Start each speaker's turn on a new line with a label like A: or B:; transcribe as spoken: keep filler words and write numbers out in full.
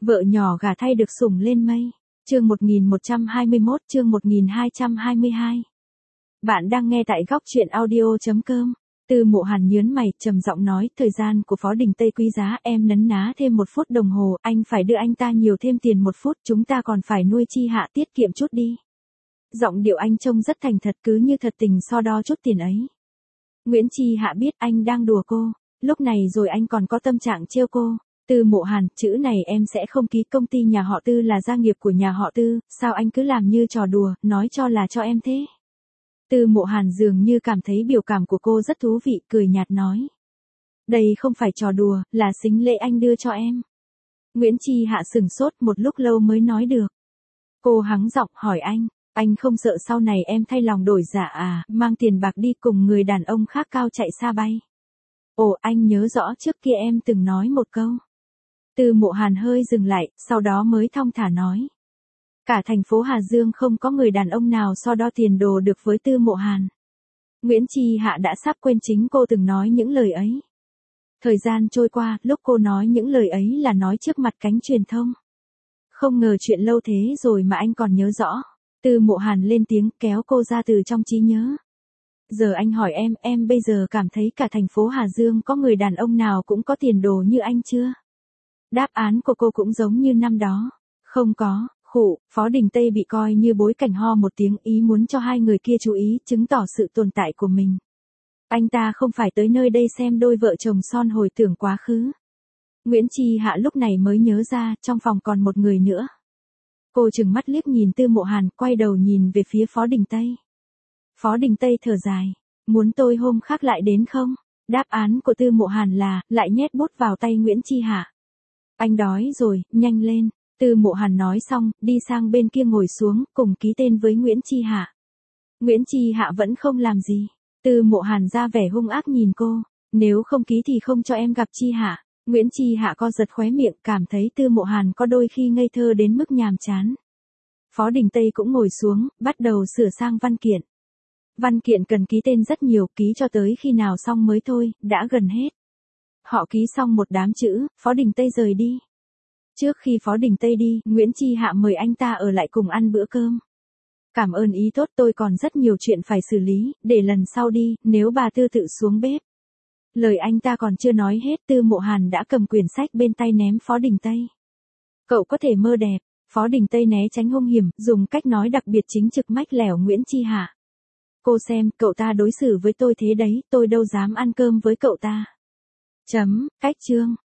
A: Vợ nhỏ gả thay được sủng lên mây. Chương một nghìn một trăm hai mươi mốt, chương một nghìn hai trăm hai mươi hai. Bạn đang nghe tại góc truyện audio chấm com. Tư Mộ Hàn nhớn mày, trầm giọng nói, thời gian của Phó Đình Tây quý giá, em nấn ná thêm một phút đồng hồ, anh phải đưa anh ta nhiều thêm tiền một phút, chúng ta còn phải nuôi Chi Hạ, tiết kiệm chút đi. Giọng điệu anh trông rất thành thật, cứ như thật tình so đo chút tiền ấy. Nguyễn Chi Hạ biết anh đang đùa cô, lúc này rồi anh còn có tâm trạng trêu cô. Tư Mộ Hàn, chữ này em sẽ không ký, công ty nhà họ Tư là gia nghiệp của nhà họ Tư, sao anh cứ làm như trò đùa, nói cho là cho em thế. Tư Mộ Hàn dường như cảm thấy biểu cảm của cô rất thú vị, cười nhạt nói. Đây không phải trò đùa, là sính lễ anh đưa cho em. Nguyễn Chi Hạ sửng sốt một lúc lâu mới nói được. Cô hắng giọng hỏi anh, anh không sợ sau này em thay lòng đổi dạ à, mang tiền bạc đi cùng người đàn ông khác cao chạy xa bay. Ồ, anh nhớ rõ trước kia em từng nói một câu. Tư Mộ Hàn hơi dừng lại, sau đó mới thong thả nói. Cả thành phố Hà Dương không có người đàn ông nào so đo tiền đồ được với Tư Mộ Hàn. Nguyễn Chi Hạ đã sắp quên chính cô từng nói những lời ấy. Thời gian trôi qua, lúc cô nói những lời ấy là nói trước mặt cánh truyền thông. Không ngờ chuyện lâu thế rồi mà anh còn nhớ rõ. Tư Mộ Hàn lên tiếng kéo cô ra từ trong trí nhớ. Giờ anh hỏi em, em bây giờ cảm thấy cả thành phố Hà Dương có người đàn ông nào cũng có tiền đồ như anh chưa? Đáp án của cô cũng giống như năm đó. Không có, khụ, Phó Đình Tây bị coi như bối cảnh, ho một tiếng, ý muốn cho hai người kia chú ý, chứng tỏ sự tồn tại của mình. Anh ta không phải tới nơi đây xem đôi vợ chồng son hồi tưởng quá khứ. Nguyễn Chi Hạ lúc này mới nhớ ra, trong phòng còn một người nữa. Cô trừng mắt liếc nhìn Tư Mộ Hàn, quay đầu nhìn về phía Phó Đình Tây. Phó Đình Tây thở dài, muốn tôi hôm khác lại đến không? Đáp án của Tư Mộ Hàn là, lại nhét bút vào tay Nguyễn Chi Hạ. Anh đói rồi, nhanh lên. Tư Mộ Hàn nói xong, đi sang bên kia ngồi xuống, cùng ký tên với Nguyễn Chi Hạ. Nguyễn Chi Hạ vẫn không làm gì. Tư Mộ Hàn ra vẻ hung ác nhìn cô, nếu không ký thì không cho em gặp Chi Hạ. Nguyễn Chi Hạ co giật khóe miệng, cảm thấy Tư Mộ Hàn có đôi khi ngây thơ đến mức nhàm chán. Phó Đình Tây cũng ngồi xuống, bắt đầu sửa sang văn kiện. Văn kiện cần ký tên rất nhiều, ký cho tới khi nào xong mới thôi, đã gần hết. Họ ký xong một đám chữ, Phó Đình Tây rời đi. Trước khi Phó Đình Tây đi, Nguyễn Chi Hạ mời anh ta ở lại cùng ăn bữa cơm. Cảm ơn ý tốt, tôi còn rất nhiều chuyện phải xử lý, để lần sau đi, nếu bà Tư tự xuống bếp. Lời anh ta còn chưa nói hết, Tư Mộ Hàn đã cầm quyển sách bên tay ném Phó Đình Tây. Cậu có thể mơ đẹp. Phó Đình Tây né tránh hung hiểm, dùng cách nói đặc biệt chính trực mách lẻo Nguyễn Chi Hạ. Cô xem, cậu ta đối xử với tôi thế đấy, tôi đâu dám ăn cơm với cậu ta. Chấm, cách chương.